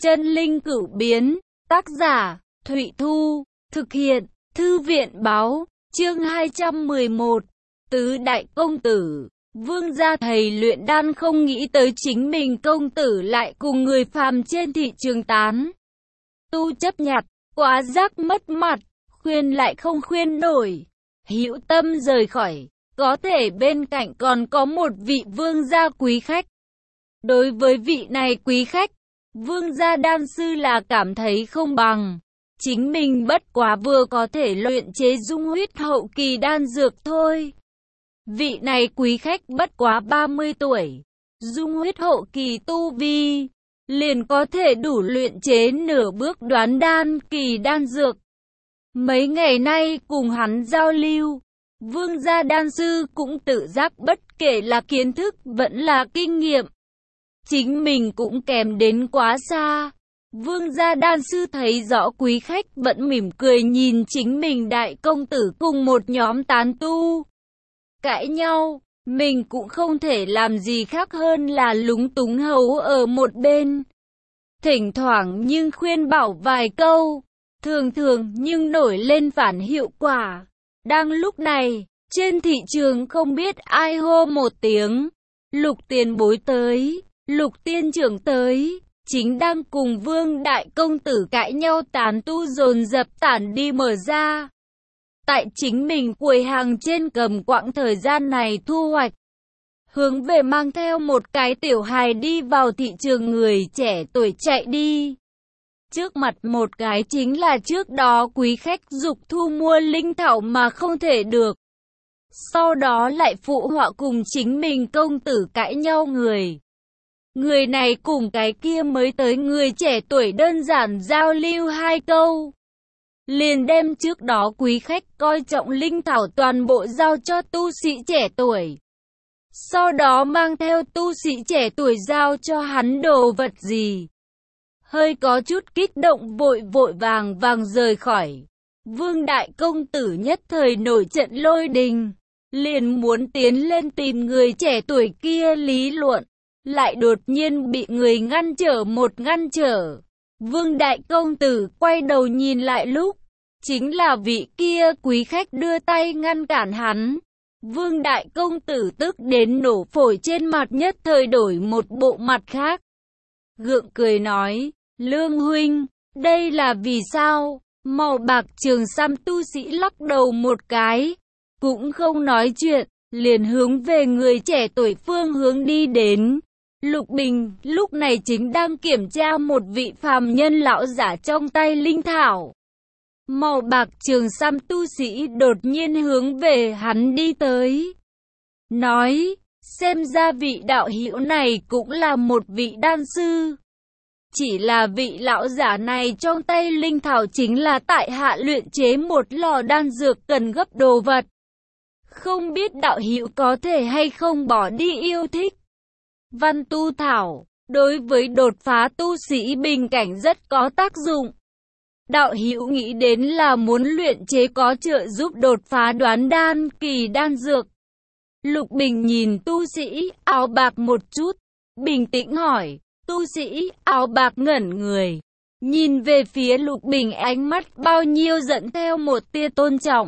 Chân linh cửu biến, tác giả, Thụy Thu, thực hiện, Thư viện báo, chương 211, Tứ Đại Công Tử. Vương gia thầy luyện đan không nghĩ tới chính mình công tử lại cùng người phàm trên thị trường tán tu chấp nhặt, quá giác mất mặt, khuyên lại không khuyên nổi. Hữu tâm rời khỏi, có thể bên cạnh còn có một vị vương gia quý khách. Đối với vị này quý khách, vương gia đan sư là cảm thấy không bằng. Chính mình bất quá vừa có thể luyện chế dung huyết hậu kỳ đan dược thôi. Vị này quý khách bất quá 30 tuổi, dung huyết hậu kỳ tu vi, liền có thể đủ luyện chế nửa bước đoán đan kỳ đan dược. Mấy ngày nay cùng hắn giao lưu, vương gia đan sư cũng tự giác bất kể là kiến thức vẫn là kinh nghiệm, chính mình cũng kém đến quá xa. Vương gia đan sư thấy rõ quý khách vẫn mỉm cười nhìn chính mình đại công tử cùng một nhóm tán tu cãi nhau, mình cũng không thể làm gì khác hơn là lúng túng hầu ở một bên. Thỉnh thoảng nhưng khuyên bảo vài câu, thường thường nhưng nổi lên phản hiệu quả. Đang lúc này, trên thị trường không biết ai hô một tiếng, Lục tiền bối tới, Lục tiên trưởng tới. Chính đang cùng vương đại công tử cãi nhau tán tu dồn dập tản đi mở ra. Tại chính mình quầy hàng trên cầm quãng thời gian này thu hoạch. Hướng về mang theo một cái tiểu hài đi vào thị trường người trẻ tuổi chạy đi. Trước mặt một cái chính là trước đó quý khách dục thu mua linh thảo mà không thể được. Sau đó lại phụ họa cùng chính mình công tử cãi nhau người. Người này cùng cái kia mới tới người trẻ tuổi đơn giản giao lưu hai câu. Liền đem trước đó quý khách coi trọng linh thảo toàn bộ giao cho tu sĩ trẻ tuổi. Sau đó mang theo tu sĩ trẻ tuổi giao cho hắn đồ vật gì. Hơi có chút kích động vội vàng rời khỏi. Vương đại công tử nhất thời nổi trận lôi đình. Liền muốn tiến lên tìm người trẻ tuổi kia lý luận. Lại đột nhiên bị người ngăn trở. Vương đại công tử quay đầu nhìn lại lúc, chính là vị kia quý khách đưa tay ngăn cản hắn. Vương đại công tử tức đến nổ phổi trên mặt nhất thời đổi một bộ mặt khác. Gượng cười nói, Lương huynh, đây là vì sao? Màu bạc trường sam tu sĩ lắc đầu một cái, cũng không nói chuyện, liền hướng về người trẻ tuổi phương hướng đi đến. Lục Bình lúc này chính đang kiểm tra một vị phàm nhân lão giả trong tay linh thảo. Màu bạc trường sam tu sĩ đột nhiên hướng về hắn đi tới. Nói, xem ra vị đạo hữu này cũng là một vị đan sư. Chỉ là vị lão giả này trong tay linh thảo chính là tại hạ luyện chế một lò đan dược cần gấp đồ vật. Không biết đạo hữu có thể hay không bỏ đi yêu thích. Văn tu thảo, đối với đột phá tu sĩ bình cảnh rất có tác dụng. Đạo hữu nghĩ đến là muốn luyện chế có trợ giúp đột phá đoán đan kỳ đan dược. Lục Bình nhìn tu sĩ áo bạc một chút, bình tĩnh hỏi. Tu sĩ áo bạc ngẩn người, nhìn về phía Lục Bình ánh mắt bao nhiêu dẫn theo một tia tôn trọng.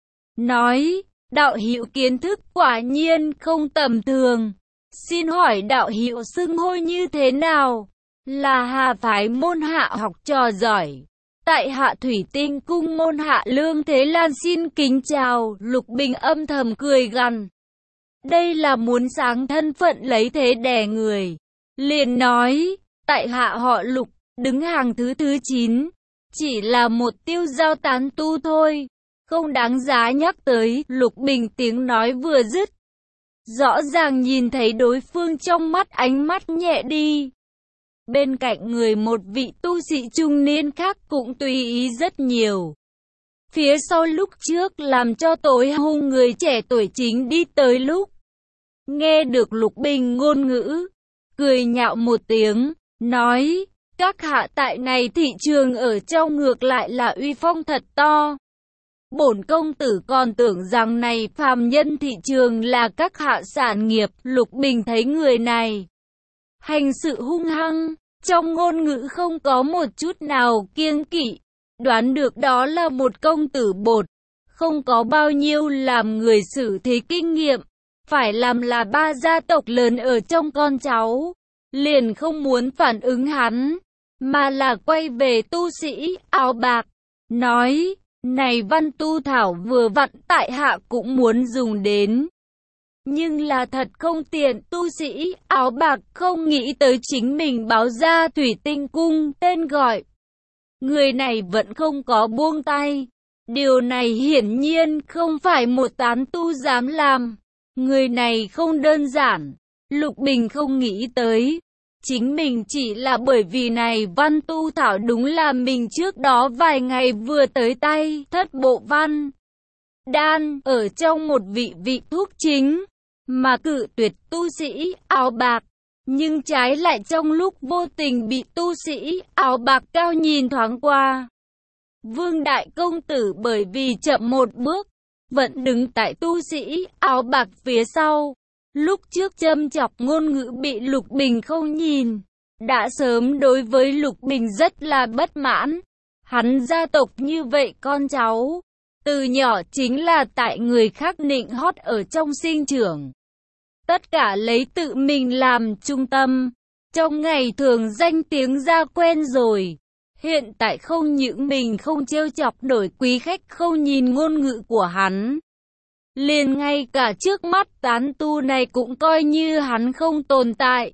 Nói, đạo hữu kiến thức quả nhiên không tầm thường. Xin hỏi đạo hữu xưng hô như thế nào? Là Hà phái môn hạ học trò giỏi. Tại hạ Thủy Tinh cung môn hạ Lương Thế Lan xin kính chào. Lục Bình âm thầm cười gằn. Đây là muốn sáng thân phận lấy thế đè người. Liền nói, tại hạ họ Lục, đứng hàng thứ 9. Chỉ là một tiêu giao tán tu thôi. Không đáng giá nhắc tới. Lục Bình tiếng nói vừa dứt. Rõ ràng nhìn thấy đối phương trong mắt ánh mắt nhẹ đi. Bên cạnh người một vị tu sĩ trung niên khác cũng tùy ý rất nhiều. Phía sau lúc trước làm cho tối hung người trẻ tuổi chính đi tới lúc. Nghe được Lục Bình ngôn ngữ, cười nhạo một tiếng, nói, các hạ tại này thị trường ở trong ngược lại là uy phong thật to. Bổn công tử còn tưởng rằng này phàm nhân thị trường là các hạ sản nghiệp. Lục Bình thấy người này hành sự hung hăng, trong ngôn ngữ không có một chút nào kiêng kỵ, đoán được đó là một công tử bột, không có bao nhiêu làm người xử thế kinh nghiệm, phải làm là ba gia tộc lớn ở trong con cháu, liền không muốn phản ứng hắn, mà là quay về tu sĩ áo bạc, nói, này văn tu thảo vừa vặn tại hạ cũng muốn dùng đến. Nhưng là thật không tiện, tu sĩ áo bạc không nghĩ tới chính mình báo ra Thủy Tinh Cung tên gọi. Người này vẫn không có buông tay. Điều này hiển nhiên không phải một tán tu dám làm. Người này không đơn giản. Lục Bình không nghĩ tới. Chính mình chỉ là bởi vì này văn tu thảo đúng là mình trước đó vài ngày vừa tới tay thất bộ văn đan ở trong một vị thuốc chính, mà cự tuyệt tu sĩ áo bạc, nhưng trái lại trong lúc vô tình bị tu sĩ áo bạc cao nhìn thoáng qua. Vương đại công tử bởi vì chậm một bước, vẫn đứng tại tu sĩ áo bạc phía sau. Lúc trước châm chọc ngôn ngữ bị Lục Bình không nhìn, đã sớm đối với Lục Bình rất là bất mãn. Hắn gia tộc như vậy con cháu, từ nhỏ chính là tại người khác nịnh hót ở trong sinh trưởng. Tất cả lấy tự mình làm trung tâm, trong ngày thường danh tiếng ra quen rồi. Hiện tại không những mình không trêu chọc nổi quý khách không nhìn ngôn ngữ của hắn, liền ngay cả trước mắt tán tu này cũng coi như hắn không tồn tại.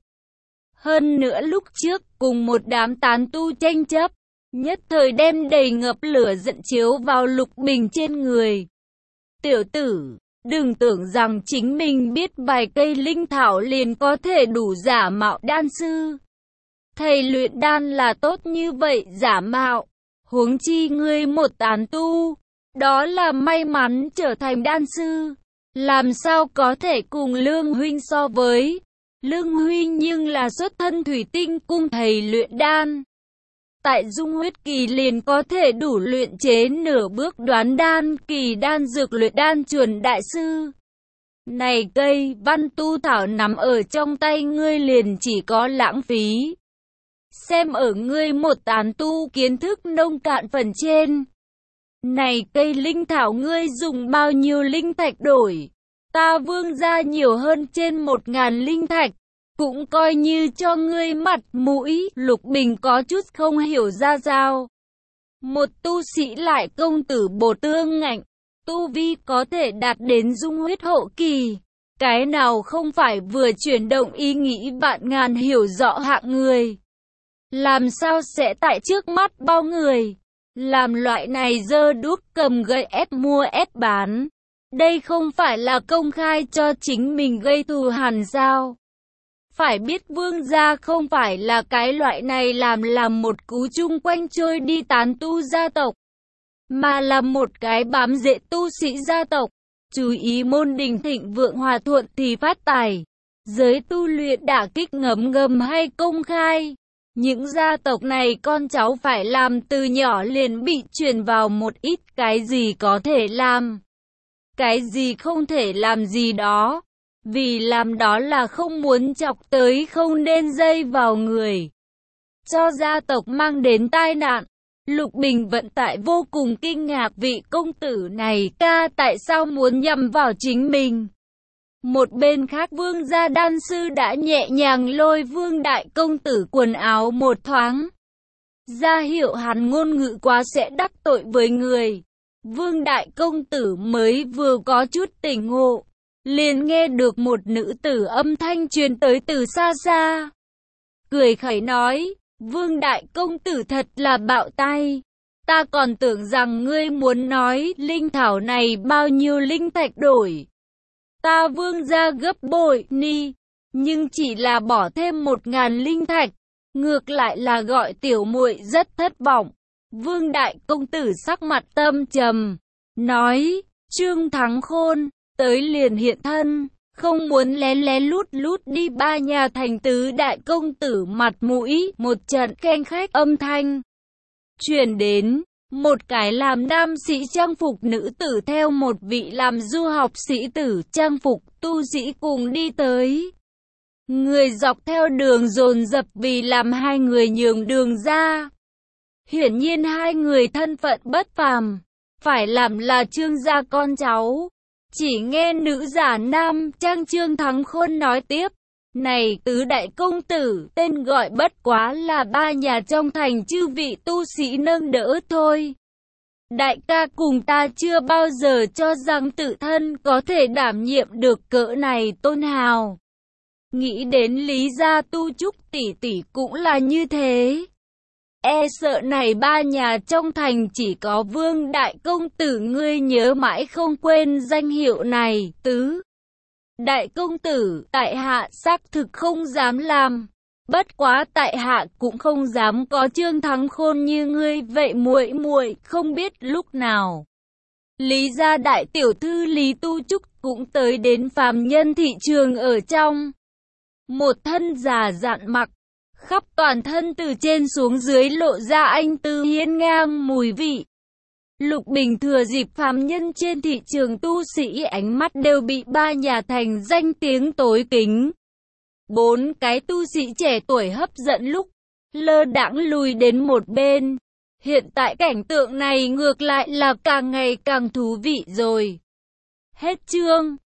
Hơn nữa lúc trước cùng một đám tán tu tranh chấp, nhất thời đem đầy ngập lửa giận chiếu vào Lục Bình trên người. Tiểu tử, đừng tưởng rằng chính mình biết vài cây linh thảo liền có thể đủ giả mạo đan sư. Thầy luyện đan là tốt như vậy giả mạo, huống chi ngươi một tán tu, đó là may mắn trở thành đan sư, làm sao có thể cùng Lương huynh so với. Lương huynh nhưng là xuất thân Thủy Tinh Cung thầy luyện đan, tại dung huyết kỳ liền có thể đủ luyện chế nửa bước đoán đan kỳ đan dược luyện đan chuẩn đại sư. Này cây văn tu thảo nắm ở trong tay ngươi liền chỉ có lãng phí. Xem ở ngươi một tán tu kiến thức nông cạn phần trên. Này cây linh thảo ngươi dùng bao nhiêu linh thạch đổi? Ta Vương gia nhiều hơn trên 1000 linh thạch, cũng coi như cho ngươi mặt mũi. Lục Bình có chút không hiểu ra sao. Một tu sĩ lại công tử bột tương ngạnh, tu vi có thể đạt đến dung huyết hậu kỳ. Cái nào không phải vừa chuyển động ý nghĩ vạn ngàn hiểu rõ hạng người. Làm sao sẽ tại trước mắt bao người, làm loại này dơ đuốc cầm gậy ép mua ép bán. Đây không phải là công khai cho chính mình gây thù hằn sao? Phải biết Vương gia không phải là cái loại này làm một cú chung quanh trôi đi tán tu gia tộc, mà là một cái bám rễ tu sĩ gia tộc. Chú ý môn đình thịnh vượng hòa thuận thì phát tài. Giới tu luyện đả kích ngấm ngầm hay công khai. Những gia tộc này con cháu phải làm từ nhỏ liền bị truyền vào một ít cái gì có thể làm, cái gì không thể làm gì đó. Vì làm đó là không muốn chọc tới không nên dây vào người, cho gia tộc mang đến tai nạn. Lục Bình vận tại vô cùng kinh ngạc vị công tử này ca tại sao muốn nhằm vào chính mình. Một bên khác Vương gia đan sư đã nhẹ nhàng lôi Vương đại công tử quần áo một thoáng, ra hiệu hắn ngôn ngữ quá sẽ đắc tội với người. Vương đại công tử mới vừa có chút tỉnh ngộ, liền nghe được một nữ tử âm thanh truyền tới từ xa xa. Cười khẩy nói, Vương đại công tử thật là bạo tay. Ta còn tưởng rằng ngươi muốn nói linh thảo này bao nhiêu linh thạch đổi. Ta Vương gia gấp bội ni, nhưng chỉ là bỏ thêm 1000 linh thạch, ngược lại là gọi tiểu muội rất thất vọng. Vương đại công tử sắc mặt tâm trầm, nói, Trương Thắng Khôn, tới liền hiện thân, không muốn lén lén lút lút đi ba nhà thành tứ đại công tử mặt mũi. Một trận khen khách âm thanh truyền đến, một cái làm nam sĩ trang phục nữ tử theo một vị làm du học sĩ tử trang phục tu sĩ cùng đi tới. Người dọc theo đường dồn dập vì làm hai người nhường đường ra. Hiển nhiên hai người thân phận bất phàm, phải làm là Trương gia con cháu. Chỉ nghe nữ giả nam trang Trương Thắng Khôn nói tiếp. Này tứ đại công tử, tên gọi bất quá là ba nhà trong thành chư vị tu sĩ nâng đỡ thôi. Đại ca cùng ta chưa bao giờ cho rằng tự thân có thể đảm nhiệm được cỡ này tôn hào. Nghĩ đến Lý gia Tu Trúc tỷ tỷ cũng là như thế. E sợ này ba nhà trong thành chỉ có Vương đại công tử ngươi nhớ mãi không quên danh hiệu này. Tứ đại công tử, tại hạ xác thực không dám làm. Bất quá tại hạ cũng không dám có Trương Thắng Khôn như ngươi vậy muội muội, không biết lúc nào Lý gia đại tiểu thư Lý Tu Trúc cũng tới đến phàm nhân thị trường ở trong. Một thân già dặn mặc, khắp toàn thân từ trên xuống dưới lộ ra anh tư hiên ngang mùi vị. Lục Bình thừa dịp phàm nhân trên thị trường tu sĩ ánh mắt đều bị ba nhà thành danh tiếng tối kính. Bốn cái tu sĩ trẻ tuổi hấp dẫn lúc lơ đãng lùi đến một bên. Hiện tại cảnh tượng này ngược lại là càng ngày càng thú vị rồi. Hết chương.